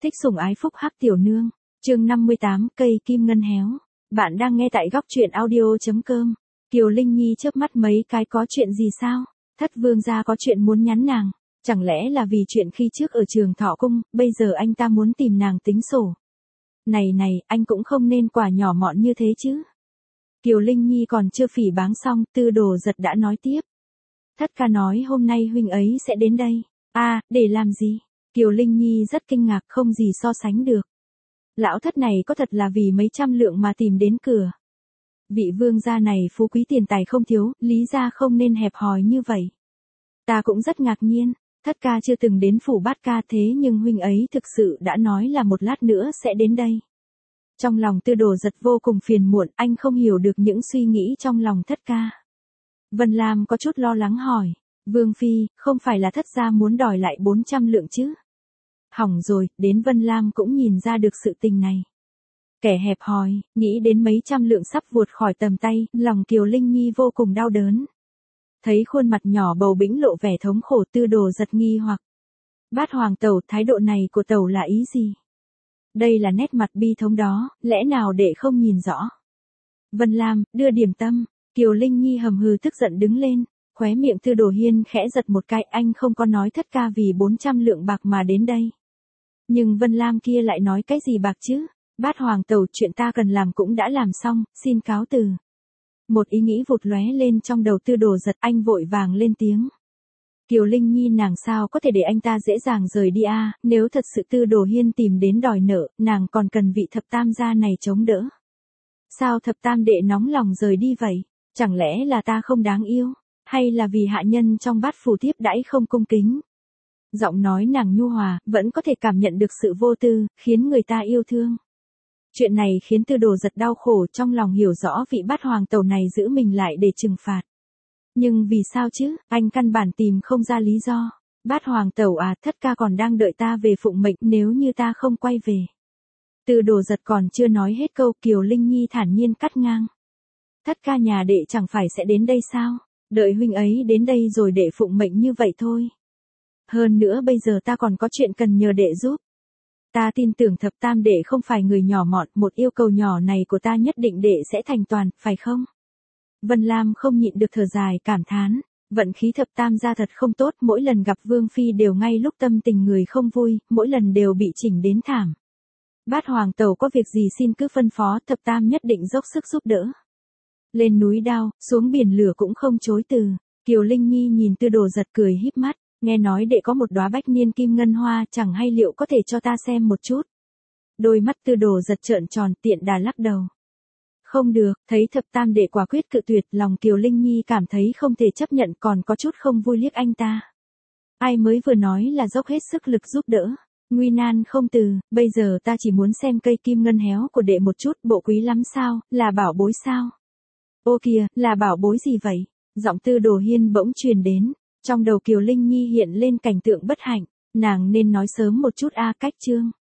Thích sủng ái phúc hắc tiểu nương. Chương 58, cây kim ngân héo. Bạn đang nghe tại góc truyện audio.com. Kiều Linh Nhi chớp mắt mấy cái, có chuyện gì sao? Thất vương gia có chuyện muốn nhắn nàng. Chẳng lẽ là vì chuyện khi trước ở trường Thọ Cung, bây giờ anh ta muốn tìm nàng tính sổ? Này, anh cũng không nên quả nhỏ mọn như thế chứ. Kiều Linh Nhi còn chưa phỉ báng xong, Tư Đồ Giật đã nói tiếp. Thất ca nói hôm nay huynh ấy sẽ đến đây. À, để làm gì? Kiều Linh Nhi rất kinh ngạc, không gì so sánh được. Lão thất này có thật là vì mấy trăm lượng mà tìm đến cửa. Vị vương gia này phú quý tiền tài không thiếu, lý ra không nên hẹp hòi như vậy. Ta cũng rất ngạc nhiên, thất ca chưa từng đến phủ Bát ca, thế nhưng huynh ấy thực sự đã nói là một lát nữa sẽ đến đây. Trong lòng Tư Đồ Giật vô cùng phiền muộn, anh không hiểu được những suy nghĩ trong lòng thất ca. Vân Lam có chút lo lắng hỏi, Vương Phi, không phải là thất gia muốn đòi lại 400 lượng chứ? Hỏng rồi, đến Vân Lam cũng nhìn ra được sự tình này. Kẻ hẹp hòi, nghĩ đến mấy trăm lượng sắp vụt khỏi tầm tay, lòng Kiều Linh Nhi vô cùng đau đớn. Thấy khuôn mặt nhỏ bầu bĩnh lộ vẻ thống khổ, Tư Đồ Giật nghi hoặc. Bát hoàng tẩu, thái độ này của tẩu là ý gì? Đây là nét mặt bi thống đó, lẽ nào đệ không nhìn rõ? Vân Lam, đưa điểm tâm. Kiều Linh Nhi hầm hừ tức giận đứng lên, khóe miệng Tư Đồ Hiên khẽ giật một cái, anh không có nói thất ca vì 400 lượng bạc mà đến đây. Nhưng Vân Lam kia lại nói cái gì bạc chứ? Bát hoàng tẩu, chuyện ta cần làm cũng đã làm xong, xin cáo từ. Một ý nghĩ vụt lóe lên trong đầu Tư Đồ Giật, anh vội vàng lên tiếng. Kiều Linh Nhi nàng sao có thể để anh ta dễ dàng rời đi à, nếu thật sự Tư Đồ Hiên tìm đến đòi nợ, nàng còn cần vị thập tam gia này chống đỡ. Sao thập tam đệ nóng lòng rời đi vậy? Chẳng lẽ là ta không đáng yêu? Hay là vì hạ nhân trong bát phủ tiếp đãi không cung kính? Giọng nói nàng nhu hòa, vẫn có thể cảm nhận được sự vô tư, khiến người ta yêu thương. Chuyện này khiến Tư Đồ Giật đau khổ, trong lòng hiểu rõ vị bát hoàng tẩu này giữ mình lại để trừng phạt. Nhưng vì sao chứ, anh căn bản tìm không ra lý do. Bát hoàng tẩu à, thất ca còn đang đợi ta về phụng mệnh, nếu như ta không quay về. Tư Đồ Giật còn chưa nói hết câu, Kiều Linh Nhi thản nhiên cắt ngang. Thất ca nhà đệ chẳng phải sẽ đến đây sao? Đợi huynh ấy đến đây rồi đệ phụng mệnh như vậy thôi. Hơn nữa bây giờ ta còn có chuyện cần nhờ đệ giúp. Ta tin tưởng thập tam đệ không phải người nhỏ mọn, một yêu cầu nhỏ này của ta nhất định đệ sẽ thành toàn, phải không? Vân Lam không nhịn được thở dài cảm thán, vận khí thập tam gia thật không tốt, mỗi lần gặp Vương Phi đều ngay lúc tâm tình người không vui, mỗi lần đều bị chỉnh đến thảm. Bát hoàng tẩu có việc gì xin cứ phân phó, thập tam nhất định dốc sức giúp đỡ. Lên núi đao, xuống biển lửa cũng không chối từ. Kiều Linh Nhi nhìn Tư Đồ Giật cười híp mắt, nghe nói đệ có một đóa bách niên kim ngân hoa, chẳng hay liệu có thể cho ta xem một chút. Đôi mắt Tư Đồ Giật trợn tròn, tiện đà lắc đầu. Không được, thấy thập tam đệ quả quyết cự tuyệt, lòng Kiều Linh Nhi cảm thấy không thể chấp nhận, còn có chút không vui liếc anh ta. Ai mới vừa nói là dốc hết sức lực giúp đỡ, nguy nan không từ, bây giờ ta chỉ muốn xem cây kim ngân héo của đệ một chút, bộ quý lắm sao, là bảo bối sao? Ô kìa, là bảo bối gì vậy? Giọng Tư Đồ Hiên bỗng truyền đến, trong đầu Kiều Linh Nhi hiện lên cảnh tượng bất hạnh, nàng nên nói sớm một chút a, cách chương.